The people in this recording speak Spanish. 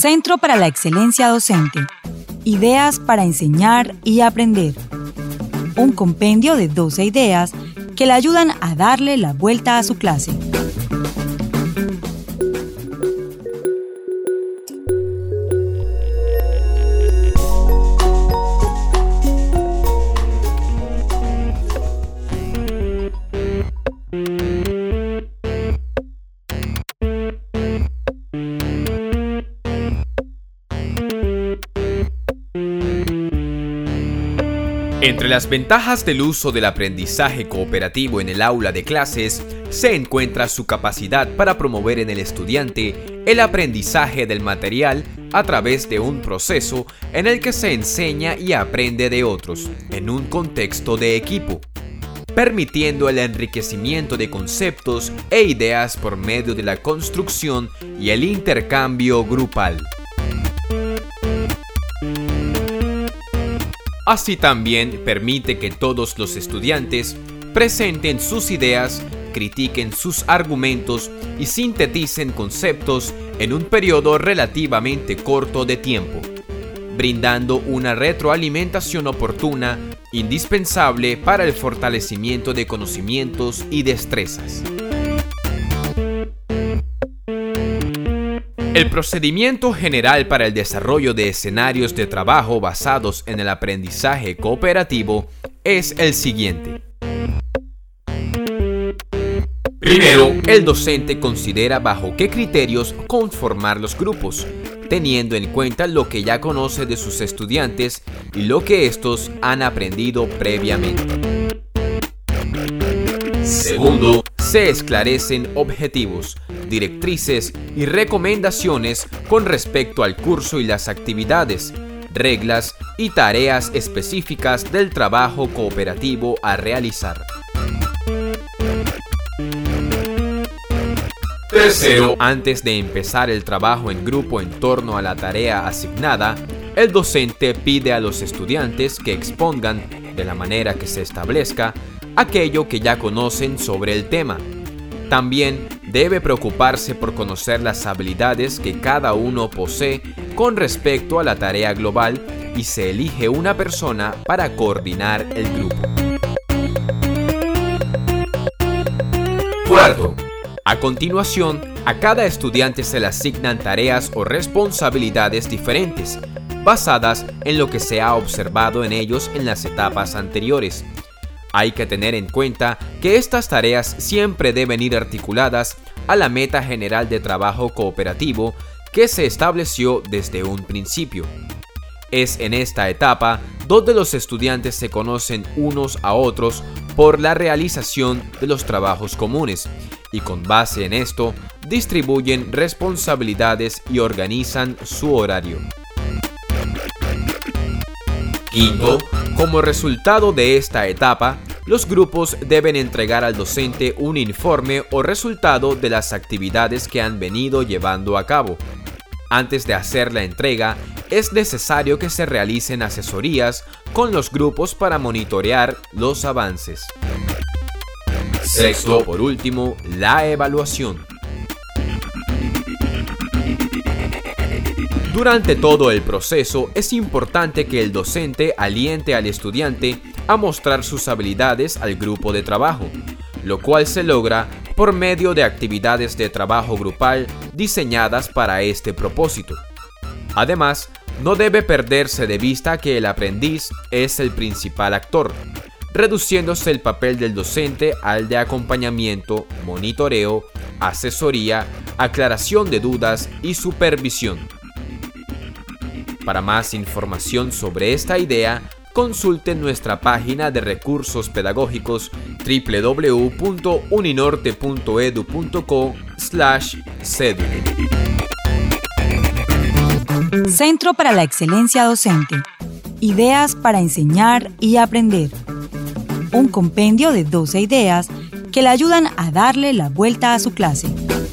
Centro para la Excelencia Docente. Ideas para enseñar y aprender. Un compendio de 12 ideas que le ayudan a darle la vuelta a su clase. Entre las ventajas del uso del aprendizaje cooperativo en el aula de clases se encuentra su capacidad para promover en el estudiante el aprendizaje del material a través de un proceso en el que se enseña y aprende de otros, en un contexto de equipo, permitiendo el enriquecimiento de conceptos e ideas por medio de la construcción y el intercambio grupal. Así también permite que todos los estudiantes presenten sus ideas, critiquen sus argumentos y sinteticen conceptos en un periodo relativamente corto de tiempo, brindando una retroalimentación oportuna, indispensable para el fortalecimiento de conocimientos y destrezas. El procedimiento general para el desarrollo de escenarios de trabajo basados en el aprendizaje cooperativo es el siguiente. Primero, el docente considera bajo qué criterios conformar los grupos, teniendo en cuenta lo que ya conoce de sus estudiantes y lo que estos han aprendido previamente. Segundo, se esclarecen objetivos, directrices y recomendaciones con respecto al curso y las actividades, reglas y tareas específicas del trabajo cooperativo a realizar. Tercero, antes de empezar el trabajo en grupo en torno a la tarea asignada, el docente pide a los estudiantes que expongan, de la manera que se establezca, aquello que ya conocen sobre el tema. También debe preocuparse por conocer las habilidades que cada uno posee con respecto a la tarea global y se elige una persona para coordinar el grupo. Cuarto, a continuación, a cada estudiante se le asignan tareas o responsabilidades diferentes, basadas en lo que se ha observado en ellos en las etapas anteriores. Hay que tener en cuenta que estas tareas siempre deben ir articuladas a la meta general de trabajo cooperativo que se estableció desde un principio. Es en esta etapa donde los estudiantes se conocen unos a otros por la realización de los trabajos comunes y con base en esto distribuyen responsabilidades y organizan su horario. Quinto, como resultado de esta etapa, los grupos deben entregar al docente un informe o resultado de las actividades que han venido llevando a cabo. Antes de hacer la entrega, es necesario que se realicen asesorías con los grupos para monitorear los avances. Sexto, por último, la evaluación. Durante todo el proceso es importante que el docente aliente al estudiante a mostrar sus habilidades al grupo de trabajo, lo cual se logra por medio de actividades de trabajo grupal diseñadas para este propósito. Además, no debe perderse de vista que el aprendiz es el principal actor, reduciéndose el papel del docente al de acompañamiento, monitoreo, asesoría, aclaración de dudas y supervisión. Para más información sobre esta idea, consulten nuestra página de recursos pedagógicos www.uninorte.edu.co/cedu. Centro para la Excelencia Docente. Ideas para enseñar y aprender. Un compendio de 12 ideas que le ayudan a darle la vuelta a su clase.